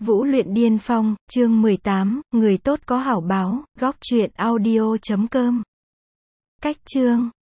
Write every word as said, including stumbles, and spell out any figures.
Vũ luyện điên phong, chương mười tám, người tốt có hảo báo, góc truyện audio chấm com. Cách chương